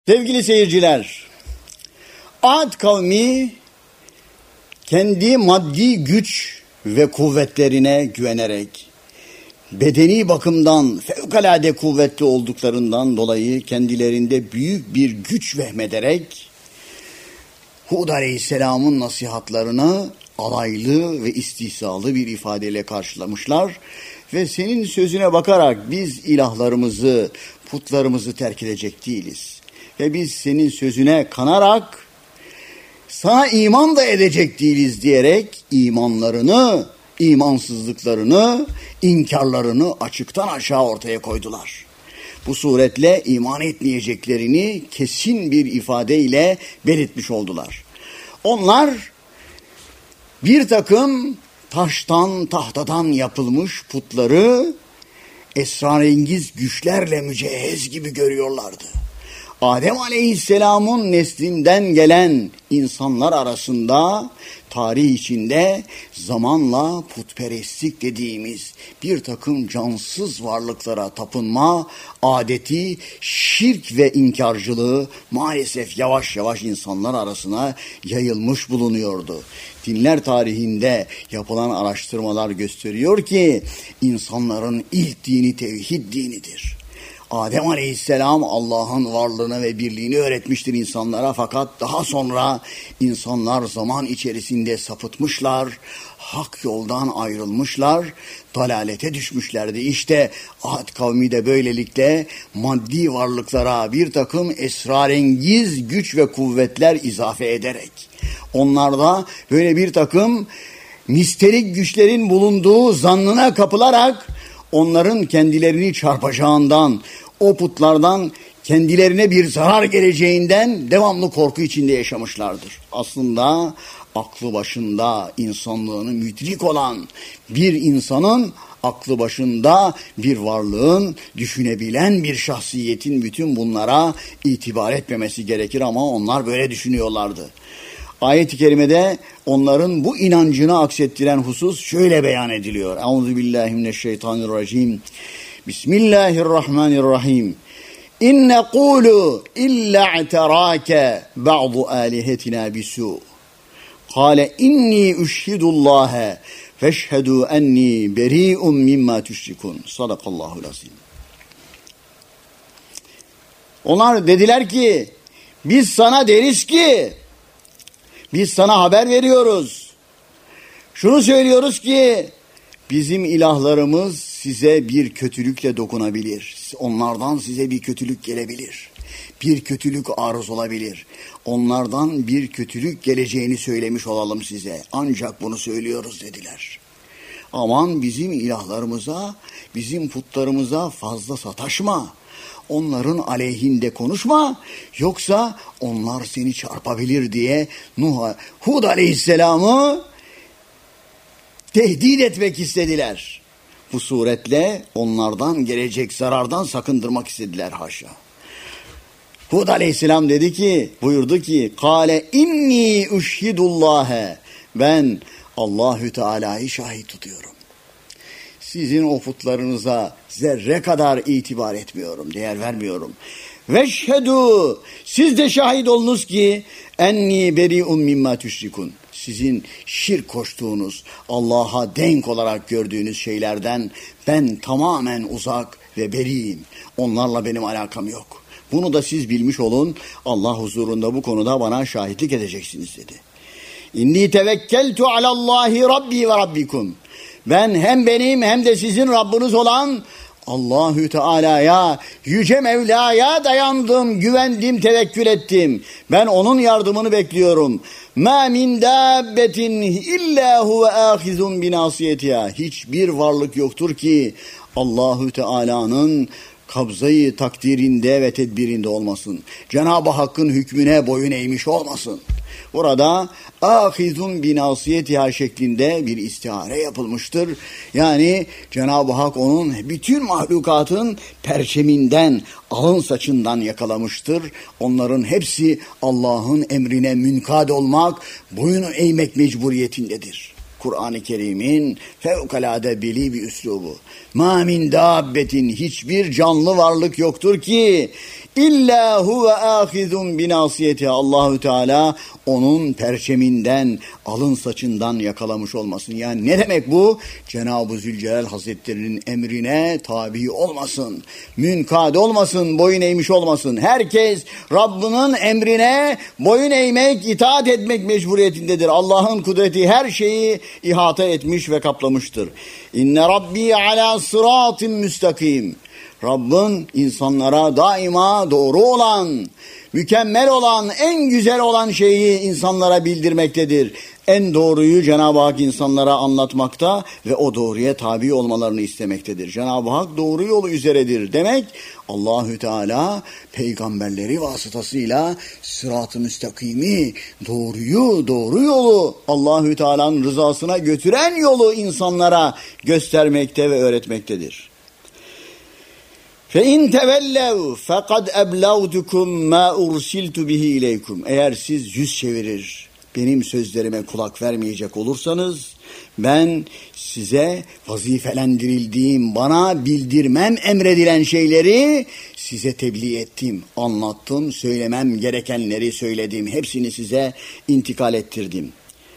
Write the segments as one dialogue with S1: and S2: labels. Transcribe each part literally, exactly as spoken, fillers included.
S1: Sevgili seyirciler, Ad kavmi kendi maddi güç ve kuvvetlerine güvenerek, bedeni bakımdan fevkalade kuvvetli olduklarından dolayı kendilerinde büyük bir güç vehmederek, Hud Aleyhisselam'ın nasihatlarını alaylı ve istihzalı bir ifadeyle karşılamışlar ve senin sözüne bakarak biz ilahlarımızı, putlarımızı terk edecek değiliz. Ve biz senin sözüne kanarak sana iman da edecek değiliz diyerek imanlarını, imansızlıklarını, inkarlarını açıktan aşağı ortaya koydular. Bu suretle iman etmeyeceklerini kesin bir ifadeyle belirtmiş oldular. Onlar bir takım taştan, tahtadan yapılmış putları esrarengiz güçlerle mücehhez gibi görüyorlardı. Adem Aleyhisselam'ın neslinden gelen insanlar arasında tarih içinde zamanla putperestlik dediğimiz bir takım cansız varlıklara tapınma adeti, şirk ve inkarcılığı maalesef yavaş yavaş insanlar arasına yayılmış bulunuyordu. Dinler tarihinde yapılan araştırmalar gösteriyor ki insanların ilk dini tevhid dinidir. Adem Aleyhisselam Allah'ın varlığını ve birliğini öğretmiştir insanlara, fakat daha sonra insanlar zaman içerisinde sapıtmışlar, hak yoldan ayrılmışlar, dalalete düşmüşlerdi. İşte Ad kavmi de böylelikle maddi varlıklara bir takım esrarengiz güç ve kuvvetler izafe ederek, onlarda böyle bir takım misterik güçlerin bulunduğu zannına kapılarak, onların kendilerini çarpacağından, o putlardan kendilerine bir zarar geleceğinden devamlı korku içinde yaşamışlardır. Aslında aklı başında insanlığını müdrik olan bir insanın, aklı başında bir varlığın, düşünebilen bir şahsiyetin bütün bunlara itibar etmemesi gerekir ama onlar böyle düşünüyorlardı. Ayet-i kerimede onların bu inancını aksettiren husus şöyle beyan ediliyor. Euzubillahimineşşeytanirracim. Bismillahirrahmanirrahim. İn nekulu illa i'terake ba'du alihetina bisu. Kale inni üşhidullaha feşhedü enni beri'un mimma tüşrikun. Sadakallahul azim. Onlar dediler ki, biz sana deriz ki, biz sana haber veriyoruz. Şunu söylüyoruz ki bizim ilahlarımız size bir kötülükle dokunabilir. Onlardan size bir kötülük gelebilir. Bir kötülük arız olabilir. Onlardan bir kötülük geleceğini söylemiş olalım size. Ancak bunu söylüyoruz dediler. Aman bizim ilahlarımıza, bizim putlarımıza fazla sataşma. Onların aleyhinde konuşma, yoksa onlar seni çarpabilir diye Nuh, Hud Aleyhisselam'ı tehdit etmek istediler. Bu suretle onlardan gelecek zarardan sakındırmak istediler haşa. Hud Aleyhisselam dedi ki, buyurdu ki, kâle inni üşhidullâhe, ben Allahü Teala'yı şahit tutuyorum. Sizin o putlarınıza zerre kadar itibar etmiyorum, değer vermiyorum. Veşhedû, siz de şahit olunuz ki enni beri'un mimma tüşrikun. Sizin şirk koştuğunuz, Allah'a denk olarak gördüğünüz şeylerden ben tamamen uzak ve beriyim. Onlarla benim alakam yok. Bunu da siz bilmiş olun. Allah huzurunda bu konuda bana şahitlik edeceksiniz dedi. İnni tevekkeltu alallahi rabbi ve rabbikum. Ben hem benim hem de sizin Rabbiniz olan Allahü Teala'ya, Yüce Mevla'ya dayandım, güvendim, tevekkül ettim. Ben onun yardımını bekliyorum. Ma min dabbetin illa huve ahizun binasiyetiha. Hiçbir varlık yoktur ki Allahü Teala'nın kabzayı takdirinde ve tedbirinde olmasın. Cenab-ı Hakk'ın hükmüne boyun eğmiş olmasın. Burada ahizun binasiyetiha şeklinde bir istihare yapılmıştır. Yani Cenab-ı Hak onun bütün mahlukatın perçeminden, alın saçından yakalamıştır. Onların hepsi Allah'ın emrine münkad olmak, boyun eğmek mecburiyetindedir. Kur'an-ı Kerim'in fevkalade beli bir üslubu. Ma min dabbetin, hiçbir canlı varlık yoktur ki İlla huve ahizun binasiyeti. Allahü Teala onun perçeminden, alın saçından yakalamış olmasın. Yani ne demek bu? Cenab-ı Zülcelal Hazretleri'nin emrine tabi olmasın. Münkad olmasın, boyun eğmiş olmasın. Herkes Rabbinin emrine boyun eğmek, itaat etmek mecburiyetindedir. Allah'ın kudreti her şeyi ihata etmiş ve kaplamıştır. İnne Rabbi ala sıratın müstakim. Rabbin insanlara daima doğru olan, mükemmel olan, en güzel olan şeyi insanlara bildirmektedir. En doğruyu Cenab-ı Hak insanlara anlatmakta ve o doğruya tabi olmalarını istemektedir. Cenab-ı Hak doğru yolu üzeredir demek, Allahü Teala peygamberleri vasıtasıyla sırat-ı müstakimi, doğruyu, doğru yolu, Allahü Teala'nın rızasına götüren yolu insanlara göstermekte ve öğretmektedir. فَاِنْ تَوَلَّوْا فَقَدْ اَبْلَوْتُكُمْ مَا اُرْسِلْتُ بِهِ اِلَيْكُمْ. Eğer siz yüz çevirir, benim sözlerime kulak vermeyecek olursanız, ben size vazifelendirildiğim, bana bildirmem emredilen şeyleri size tebliğ ettim, anlattım, söylemem gerekenleri söyledim, hepsini size intikal ettirdim.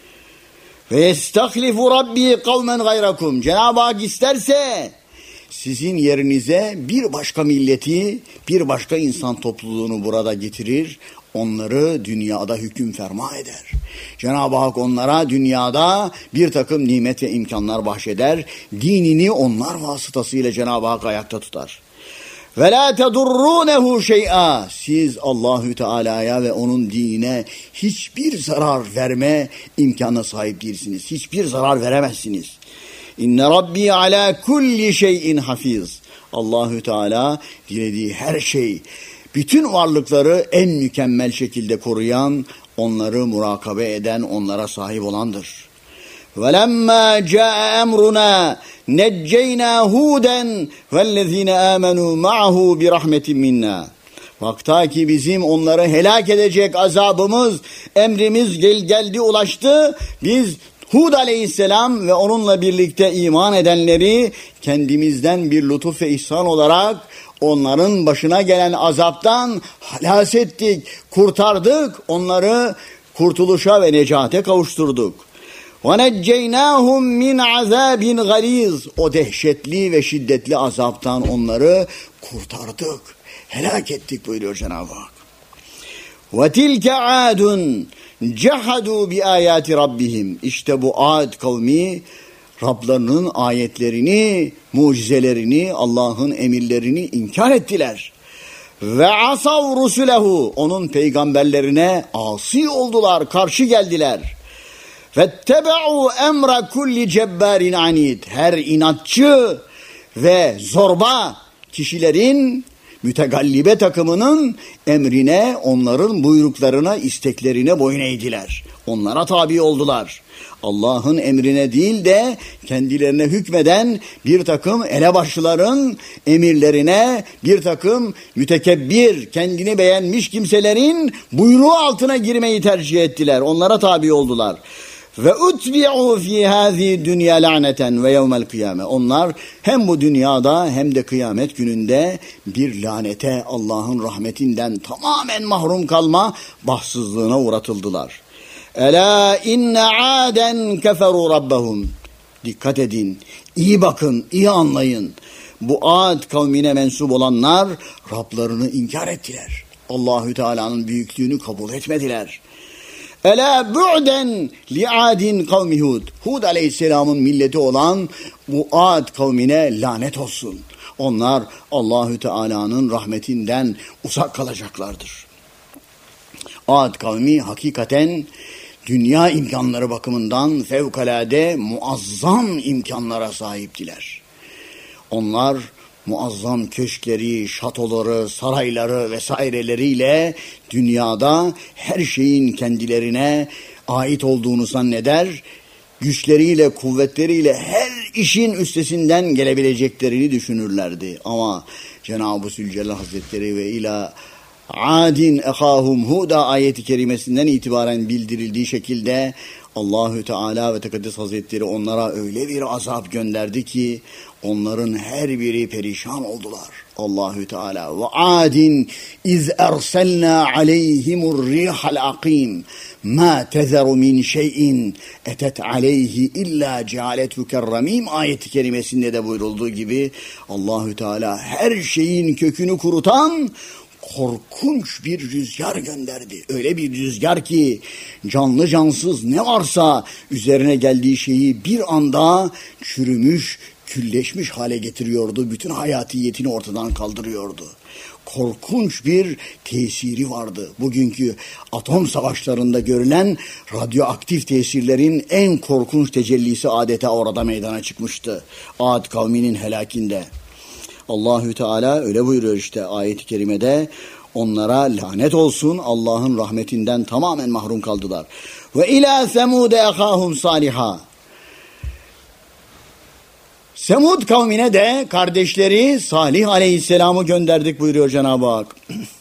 S1: Ve yestahlifu rabbi kavmen gayrakum. Cenab-ı Hak isterse sizin yerinize bir başka milleti, bir başka insan topluluğunu burada getirir, onları dünyada hüküm ferma eder. Cenab-ı Hak onlara dünyada bir takım nimet ve imkanlar bahşeder, dinini onlar vasıtasıyla Cenab-ı Hak ayakta tutar. وَلَا تَضُرُّونَهُ شَيْئًا. Siz Allahü Teala'ya ve onun dinine hiçbir zarar verme imkanına sahip değilsiniz. Hiçbir zarar veremezsiniz. İnne Rabbi ala kulli şeyin hafiz. Allahü Teala dilediği her şey, bütün varlıkları en mükemmel şekilde koruyan, onları murakabe eden, onlara sahip olandır. وَلَمَّا جَاءَ أَمْرُنَا نَجَّيْنَا هُودًا وَالَّذ۪ينَ آمَنُوا مَعَهُ بِرَحْمَةٍ مِنَّا. Vakta ki bizim onları helak edecek azabımız, emrimiz gel, geldi ulaştı, biz Hud aleyhisselam ve onunla birlikte iman edenleri kendimizden bir lütuf ve ihsan olarak onların başına gelen azaptan halas ettik, kurtardık, onları kurtuluşa ve necate kavuşturduk. وَنَجَّيْنَاهُمْ مِنْ عَذَابٍ غَلِيظٍ. O dehşetli ve şiddetli azaptan onları kurtardık, helak ettik buyuruyor Cenab-ı Hak. وَتِلْكَ عَادٌ cehadu bi ayati rabbihim. İşte bu Ad kavmi Rablarının ayetlerini, mucizelerini, Allah'ın emirlerini inkar ettiler. Ve asav rusulehu. Onun peygamberlerine asi oldular, karşı geldiler. Vettebe'u emra kulli cebbarin anid. Her inatçı ve zorba kişilerin, mütegallibe takımının emrine, onların buyruklarına, isteklerine boyun eğdiler. Onlara tabi oldular. Allah'ın emrine değil de kendilerine hükmeden bir takım elebaşlıların emirlerine, bir takım mütekebbir, kendini beğenmiş kimselerin buyruğu altına girmeyi tercih ettiler. Onlara tabi oldular. Ve utbi'u fi hazi dünya laneten ve yevmel kıyame. Onlar hem bu dünyada hem de kıyamet gününde bir lanete, Allah'ın rahmetinden tamamen mahrum kalma bahtsızlığına uğratıldılar. Ela inne aden keferu rabbahum. Dikkat edin, iyi bakın, iyi anlayın. Bu Ad kavmine mensup olanlar Rablarını inkar ettiler. Allahü Teala'nın büyüklüğünü kabul etmediler. Ela bu'den li adin kavmi Hud. Hud aleyhisselamın milleti olan bu Ad kavmine lanet olsun. Onlar Allahü Teala'nın rahmetinden uzak kalacaklardır. Ad kavmi hakikaten dünya imkanları bakımından fevkalade muazzam imkanlara sahiptiler. Onlar muazzam köşkleri, şatoları, sarayları vesaireleriyle dünyada her şeyin kendilerine ait olduğunu zanneder, güçleriyle, kuvvetleriyle her işin üstesinden gelebileceklerini düşünürlerdi. Ama Cenab-ı Zülcelal Hazretleri ve ila Adin ehahum Huda ayeti kerimesinden itibaren bildirildiği şekilde Allahü Teala ve Tekaddes Hazretleri onlara öyle bir azap gönderdi ki onların her biri perişan oldular. Allahü Teala ve adin iz erselna aleyhimur rihal akim ma tezeru min şeyin etet aleyhi illa cealetu kerramim ayeti kerimesinde de buyurulduğu gibi Allahü Teala her şeyin kökünü kurutan korkunç bir rüzgar gönderdi. Öyle bir rüzgar ki canlı cansız ne varsa üzerine geldiği şeyi bir anda çürümüş, külleşmiş hale getiriyordu. Bütün hayatiyetini ortadan kaldırıyordu. Korkunç bir tesiri vardı. Bugünkü atom savaşlarında görülen radyoaktif tesirlerin en korkunç tecellisi adeta orada meydana çıkmıştı. Ad kavminin helakinde. Allahü Teala öyle buyuruyor işte ayet-i kerimede, onlara lanet olsun, Allah'ın rahmetinden tamamen mahrum kaldılar. Ve ila Semud ehahum Saliha. Semud kavmine de kardeşleri Salih aleyhisselamı gönderdik buyuruyor Cenab-ı Hak.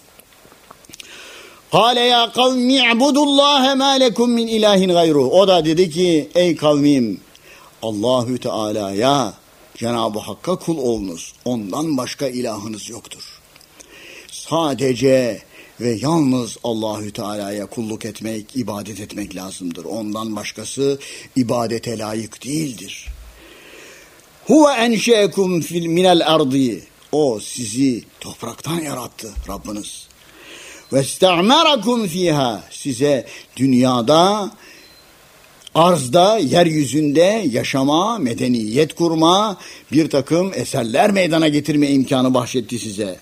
S1: Kâle ya kavmi i'budullâhe mâ lekum min ilahin gayruh. O da dedi ki ey kavmim Allahü Teala'ya, Cenab-ı Hakk'a kul olunuz. Ondan başka ilahınız yoktur. Sadece ve yalnız Allahü Teala'ya kulluk etmek, ibadet etmek lazımdır. Ondan başkası ibadete layık değildir. Huve enşeekum minel ardi. O sizi topraktan yarattı Rabbiniz. Ve iste'merakum fiha. Size dünyada, arzda, yeryüzünde yaşama, medeniyet kurma, bir takım eserler meydana getirme imkanı bahşetti size.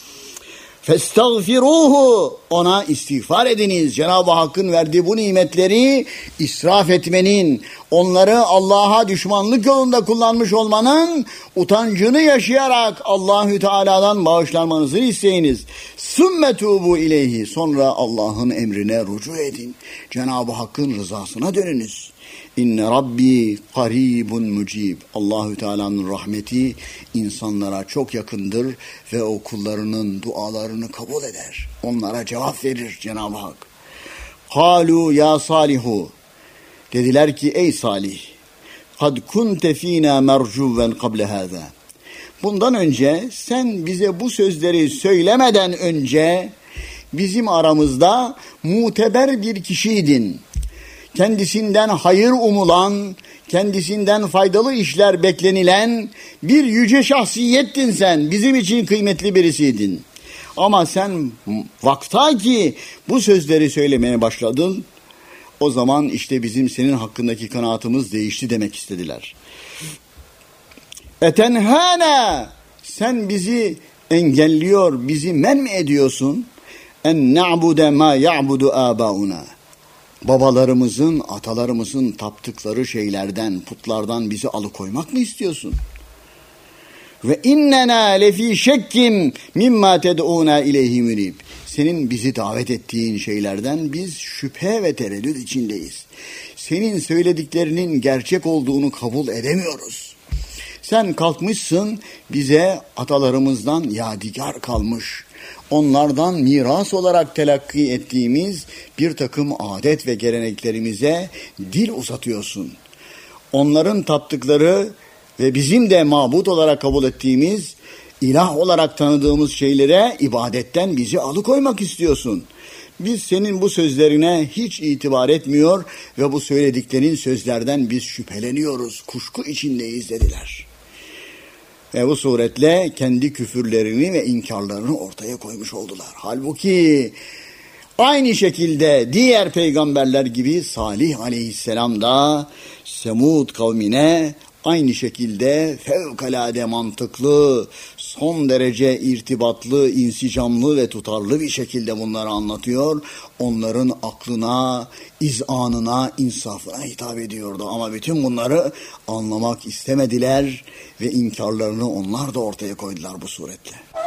S1: Festagfiruhu, ona istiğfar ediniz. Cenab-ı Hakk'ın verdiği bu nimetleri israf etmenin, onları Allah'a düşmanlık yolunda kullanmış olmanın utancını yaşayarak Allahü Teala'dan bağışlanmanızı isteyiniz. Sümme tubu ileyhi, sonra Allah'ın emrine rücu edin. Cenab-ı Hakk'ın rızasına dönünüz. İnne Rabbi qaribun mucib. Allahü Teala'nın rahmeti insanlara çok yakındır ve o kullarının dualarını kabul eder. Onlara cevap verir Cenab-ı Hak. Kalu ya Salihu. Dediler ki ey Salih, kad kunte fina mercuven kable hâzâ. Bundan önce sen bize bu sözleri söylemeden önce bizim aramızda muteber bir kişiydin. Kendisinden hayır umulan, kendisinden faydalı işler beklenilen bir yüce şahsiyettin sen. Bizim için kıymetli birisiydin. Ama sen vakta ki bu sözleri söylemeye başladın, o zaman işte bizim senin hakkındaki kanaatımız değişti demek istediler. Etenhâne, sen bizi engelliyor, bizi men mi ediyorsun? En na'bude ma ya'budu âbâuna. Babalarımızın, atalarımızın taptıkları şeylerden, putlardan bizi alıkoymak mı istiyorsun? Ve innena lefi şekkim mimma ted'una ileyhi münib. Senin bizi davet ettiğin şeylerden biz şüphe ve tereddüt içindeyiz. Senin söylediklerinin gerçek olduğunu kabul edemiyoruz. Sen kalkmışsın bize atalarımızdan yadigar kalmış, onlardan miras olarak telakki ettiğimiz bir takım adet ve geleneklerimize dil uzatıyorsun. Onların taptıkları ve bizim de mabut olarak kabul ettiğimiz, ilah olarak tanıdığımız şeylere ibadetten bizi alıkoymak istiyorsun. Biz senin bu sözlerine hiç itibar etmiyor ve bu söylediklerin sözlerden biz şüpheleniyoruz, kuşku içindeyiz dediler. Ve bu suretle kendi küfürlerini ve inkarlarını ortaya koymuş oldular. Halbuki aynı şekilde diğer peygamberler gibi Salih aleyhisselam da Semud kavmine aynı şekilde fevkalade mantıklı, son derece irtibatlı, insicamlı ve tutarlı bir şekilde bunları anlatıyor. Onların aklına, izanına, insafına hitap ediyordu. Ama bütün bunları anlamak istemediler ve inkarlarını onlar da ortaya koydular bu suretle.